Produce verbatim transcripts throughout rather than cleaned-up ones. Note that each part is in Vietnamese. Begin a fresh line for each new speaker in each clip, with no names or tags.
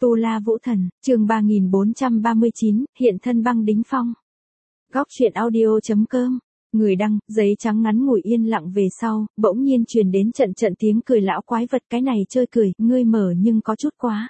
Tu La Vũ Thần, chương ba nghìn bốn trăm ba mươi chín, hiện thân băng đính phong. Góc truyện audio chấm com. Người đăng, giấy trắng ngắn ngủi yên lặng về sau, bỗng nhiên truyền đến trận trận tiếng cười lão quái vật, cái này chơi cười, ngươi mở nhưng có chút quá.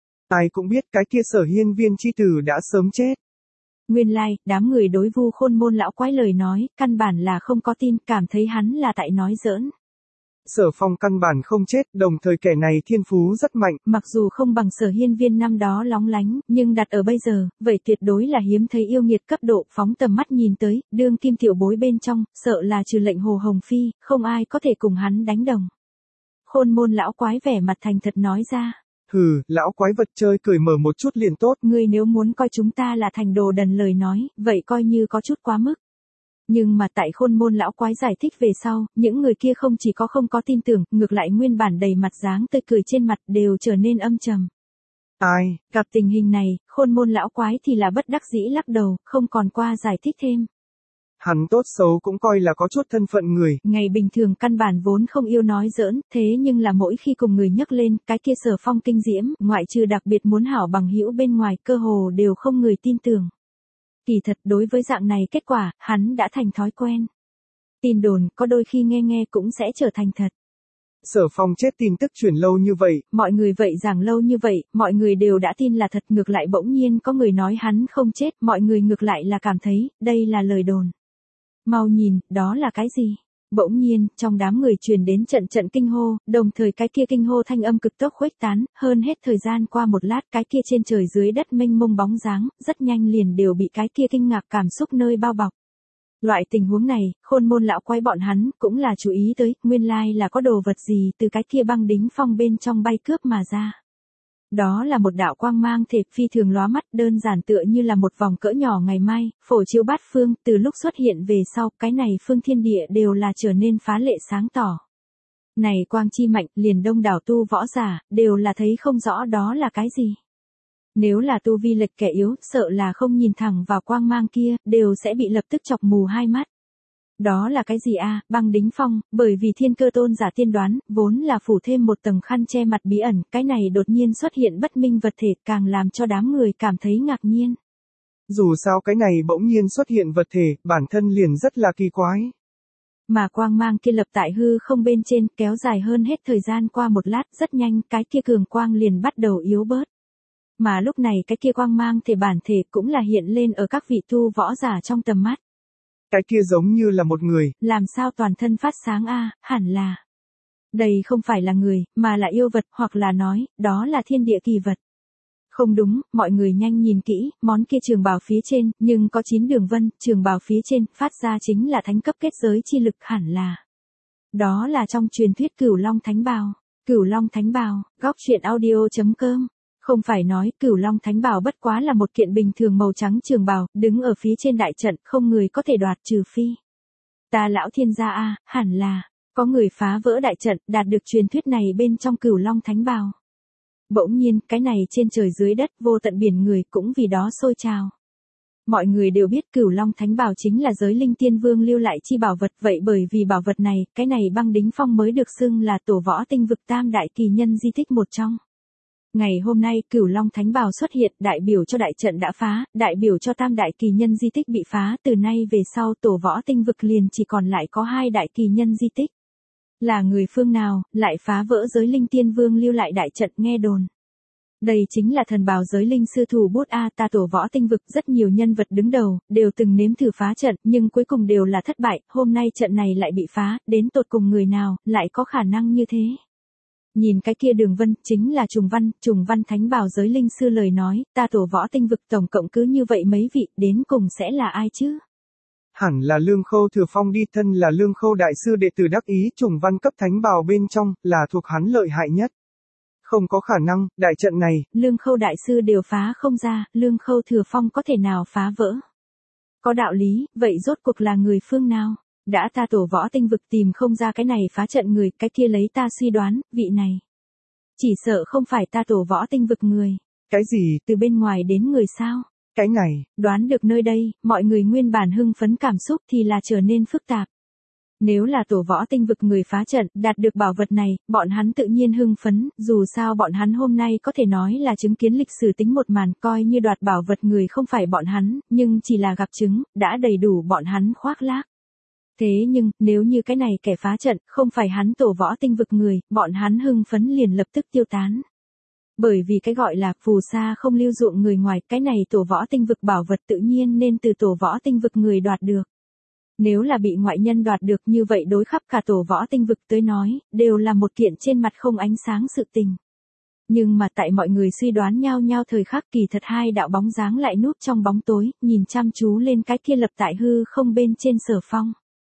Ai cũng biết cái kia Sở Hiên Viên chi tử đã sớm chết.
Nguyên lai, like, đám người đối Vu Khôn Môn lão quái lời nói, căn bản là không có tin, cảm thấy hắn là tại nói giỡn.
Sở Phong căn bản không chết, đồng thời kẻ này thiên phú rất mạnh.
Mặc dù không bằng Sở Hiên Viên năm đó lóng lánh, nhưng đặt ở bây giờ, vậy tuyệt đối là hiếm thấy yêu nghiệt cấp độ, phóng tầm mắt nhìn tới, đương kim tiểu bối bên trong, sợ là trừ lệnh Hồ Hồng Phi, không ai có thể cùng hắn đánh đồng. Khôn Môn lão quái vẻ mặt thành thật nói ra.
Hừ, lão quái vật chơi cười mở một chút liền tốt.
Ngươi nếu muốn coi chúng ta là thành đồ đần lời nói, vậy coi như có chút quá mức. Nhưng mà tại Khôn Môn lão quái giải thích về sau, những người kia không chỉ có không có tin tưởng, ngược lại nguyên bản đầy mặt dáng tươi cười trên mặt đều trở nên âm trầm.
Ai?
Gặp tình hình này, Khôn Môn lão quái thì là bất đắc dĩ lắc đầu, không còn qua giải thích thêm.
Hắn tốt xấu cũng coi là có chút thân phận người.
Ngày bình thường căn bản vốn không yêu nói giỡn, thế nhưng là mỗi khi cùng người nhắc lên, cái kia Sở Phong kinh diễm, ngoại trừ đặc biệt muốn hảo bằng hữu bên ngoài, cơ hồ đều không người tin tưởng. Kỳ thật đối với dạng này kết quả, hắn đã thành thói quen. Tin đồn, có đôi khi nghe nghe cũng sẽ trở thành thật.
Sở Phong chết tin tức truyền lâu như vậy.
Mọi người vậy giảng lâu như vậy, mọi người đều đã tin là thật, ngược lại bỗng nhiên có người nói hắn không chết, mọi người ngược lại là cảm thấy, đây là lời đồn. Mau nhìn, đó là cái gì? Bỗng nhiên, trong đám người truyền đến trận trận kinh hô, đồng thời cái kia kinh hô thanh âm cực tốc khuếch tán, hơn hết thời gian qua một lát cái kia trên trời dưới đất mênh mông bóng dáng, rất nhanh liền đều bị cái kia kinh ngạc cảm xúc nơi bao bọc. Loại tình huống này, Khôn Môn lão quái bọn hắn cũng là chú ý tới, nguyên lai là có đồ vật gì từ cái kia băng đính phong bên trong bay cướp mà ra. Đó là một đạo quang mang thể phi thường lóa mắt, đơn giản tựa như là một vòng cỡ nhỏ ngày mai, phổ chiếu bát phương, từ lúc xuất hiện về sau, cái này phương thiên địa đều là trở nên phá lệ sáng tỏ. Này quang chi mạnh, liền đông đảo tu võ giả, đều là thấy không rõ đó là cái gì. Nếu là tu vi lệch kẻ yếu, sợ là không nhìn thẳng vào quang mang kia, đều sẽ bị lập tức chọc mù hai mắt. Đó là cái gì a? À, băng đính phong, bởi vì Thiên Cơ Tôn giả tiên đoán, vốn là phủ thêm một tầng khăn che mặt bí ẩn, cái này đột nhiên xuất hiện bất minh vật thể, càng làm cho đám người cảm thấy ngạc nhiên.
Dù sao cái này bỗng nhiên xuất hiện vật thể, bản thân liền rất là kỳ quái.
Mà quang mang kia lập tại hư không bên trên, kéo dài hơn hết thời gian qua một lát, rất nhanh, cái kia cường quang liền bắt đầu yếu bớt. Mà lúc này cái kia quang mang thể bản thể cũng là hiện lên ở các vị tu võ giả trong tầm mắt.
Cái kia giống như là một người.
Làm sao toàn thân phát sáng a? À, hẳn là. Đây không phải là người, mà là yêu vật, hoặc là nói, đó là thiên địa kỳ vật. Không đúng, mọi người nhanh nhìn kỹ, món kia trường bào phía trên, nhưng có chín đường vân, trường bào phía trên, phát ra chính là thánh cấp kết giới chi lực, hẳn là. Đó là trong truyền thuyết Cửu Long Thánh Bào. Cửu Long Thánh Bào, góc truyện audio chấm com. Không phải nói, Cửu Long Thánh Bào bất quá là một kiện bình thường màu trắng trường bào, đứng ở phía trên đại trận, không người có thể đoạt trừ phi. Ta lão thiên gia a, hẳn là, có người phá vỡ đại trận, đạt được truyền thuyết này bên trong Cửu Long Thánh Bào. Bỗng nhiên, cái này trên trời dưới đất, vô tận biển người cũng vì đó sôi trào. Mọi người đều biết Cửu Long Thánh Bào chính là giới linh tiên vương lưu lại chi bảo vật, vậy bởi vì bảo vật này, cái này băng đính phong mới được xưng là tổ võ tinh vực tam đại kỳ nhân di tích một trong. Ngày hôm nay Cửu Long Thánh Bào xuất hiện, đại biểu cho đại trận đã phá, đại biểu cho tam đại kỳ nhân di tích bị phá, từ nay về sau tổ võ tinh vực liền chỉ còn lại có hai đại kỳ nhân di tích. Là người phương nào, lại phá vỡ giới linh tiên vương lưu lại đại trận nghe đồn. Đây chính là thần bào giới linh sư thủ bút A, ta tổ võ tinh vực, rất nhiều nhân vật đứng đầu, đều từng nếm thử phá trận, nhưng cuối cùng đều là thất bại, hôm nay trận này lại bị phá, đến tột cùng người nào, lại có khả năng như thế. Nhìn cái kia đường vân, chính là trùng văn, trùng văn thánh bào giới linh sư lời nói, ta tổ võ tinh vực tổng cộng cứ như vậy mấy vị, đến cùng sẽ là ai chứ?
Hẳn là Lương Khâu Thừa Phong đi, thân là Lương Khâu đại sư đệ tử đắc ý, trùng văn cấp thánh bào bên trong, là thuộc hắn lợi hại nhất. Không có khả năng, đại trận này,
Lương Khâu đại sư đều phá không ra, Lương Khâu Thừa Phong có thể nào phá vỡ? Có đạo lý, vậy rốt cuộc là người phương nào? Đã ta tổ võ tinh vực tìm không ra cái này phá trận người, cái kia lấy ta suy đoán, vị này. Chỉ sợ không phải ta tổ võ tinh vực người.
Cái gì?
Từ bên ngoài đến người sao?
Cái này.
Đoán được nơi đây, mọi người nguyên bản hưng phấn cảm xúc thì là trở nên phức tạp. Nếu là tổ võ tinh vực người phá trận, đạt được bảo vật này, bọn hắn tự nhiên hưng phấn, dù sao bọn hắn hôm nay có thể nói là chứng kiến lịch sử tính một màn, coi như đoạt bảo vật người không phải bọn hắn, nhưng chỉ là gặp chứng, đã đầy đủ bọn hắn khoác lác. Thế nhưng, nếu như cái này kẻ phá trận, không phải hắn tổ võ tinh vực người, bọn hắn hưng phấn liền lập tức tiêu tán. Bởi vì cái gọi là phù sa không lưu dụng người ngoài, cái này tổ võ tinh vực bảo vật tự nhiên nên từ tổ võ tinh vực người đoạt được. Nếu là bị ngoại nhân đoạt được như vậy đối khắp cả tổ võ tinh vực tới nói, đều là một kiện trên mặt không ánh sáng sự tình. Nhưng mà tại mọi người suy đoán nhau nhau thời khắc kỳ thật hai đạo bóng dáng lại núp trong bóng tối, nhìn chăm chú lên cái kia lập tại hư không bên trên Sở Phong.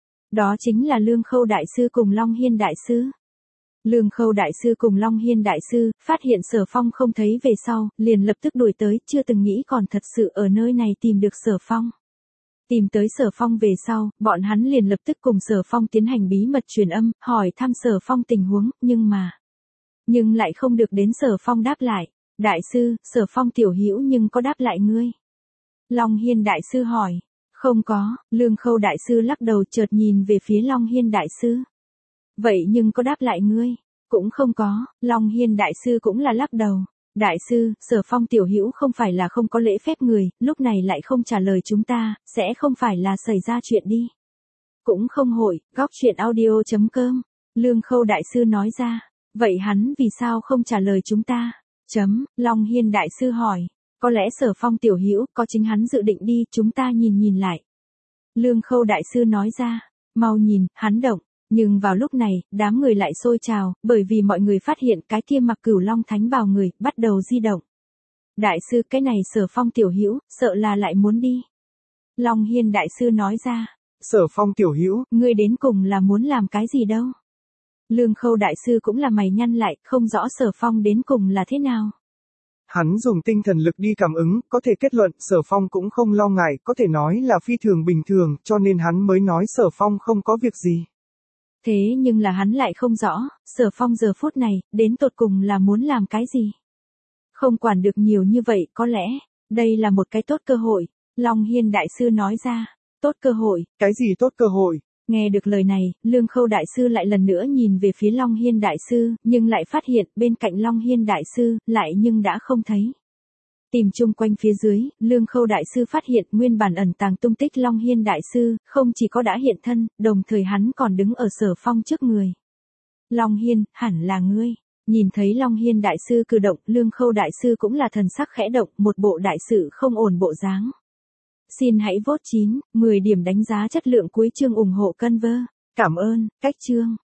Đó chính là Lương Khâu Đại Sư cùng Long Hiên Đại Sư. Lương Khâu Đại Sư cùng Long Hiên Đại Sư, phát hiện Sở Phong không thấy về sau, liền lập tức đuổi tới, chưa từng nghĩ còn thật sự ở nơi này tìm được Sở Phong. Tìm tới Sở Phong về sau, bọn hắn liền lập tức cùng Sở Phong tiến hành bí mật truyền âm, hỏi thăm Sở Phong tình huống, nhưng mà... Nhưng lại không được đến Sở Phong đáp lại. Đại sư, Sở Phong tiểu hữu nhưng có đáp lại ngươi? Long Hiên Đại Sư hỏi. Không có, Lương Khâu Đại Sư lắc đầu chợt nhìn về phía Long Hiên Đại Sư. Vậy nhưng có đáp lại ngươi? Cũng không có, Long Hiên Đại Sư cũng là lắc đầu. Đại sư, Sở Phong tiểu hữu không phải là không có lễ phép người, lúc này lại không trả lời chúng ta, sẽ không phải là xảy ra chuyện đi. Cũng không hội, góc chuyện audio chấm com. Lương Khâu Đại Sư nói ra. Vậy hắn vì sao không trả lời chúng ta? Chấm, Long Hiên Đại Sư hỏi. Có lẽ Sở Phong tiểu hữu có chính hắn dự định đi, chúng ta nhìn nhìn lại. Lương Khâu Đại Sư nói ra. Mau nhìn, hắn động. Nhưng vào lúc này, đám người lại sôi trào, bởi vì mọi người phát hiện cái kia mặc Cửu Long Thánh bào người, bắt đầu di động. Đại sư, cái này Sở Phong tiểu hữu, sợ là lại muốn đi. Long Hiên Đại Sư nói ra.
Sở Phong tiểu hữu,
ngươi đến cùng là muốn làm cái gì đâu? Lương Khâu Đại Sư cũng là mày nhăn lại, không rõ Sở Phong đến cùng là thế nào.
Hắn dùng tinh thần lực đi cảm ứng, có thể kết luận Sở Phong cũng không lo ngại, có thể nói là phi thường bình thường, cho nên hắn mới nói Sở Phong không có việc gì.
Thế nhưng là hắn lại không rõ, Sở Phong giờ phút này, đến tột cùng là muốn làm cái gì? Không quản được nhiều như vậy, có lẽ, đây là một cái tốt cơ hội. Long Hiên Đại Sư nói ra, tốt cơ hội.
Cái gì tốt cơ hội?
Nghe được lời này, Lương Khâu Đại Sư lại lần nữa nhìn về phía Long Hiên Đại Sư, nhưng lại phát hiện bên cạnh Long Hiên Đại Sư, lại nhưng đã không thấy. Tìm chung quanh phía dưới, Lương Khâu Đại Sư phát hiện nguyên bản ẩn tàng tung tích Long Hiên Đại Sư, không chỉ có đã hiện thân, đồng thời hắn còn đứng ở Sở Phong trước người. Long Hiên, hẳn là ngươi. Nhìn thấy Long Hiên Đại Sư cử động, Lương Khâu Đại Sư cũng là thần sắc khẽ động, một bộ đại sự không ổn bộ dáng. Xin hãy vote chín, mười điểm đánh giá chất lượng cuối chương ủng hộ Conver. Cảm ơn, cách chương.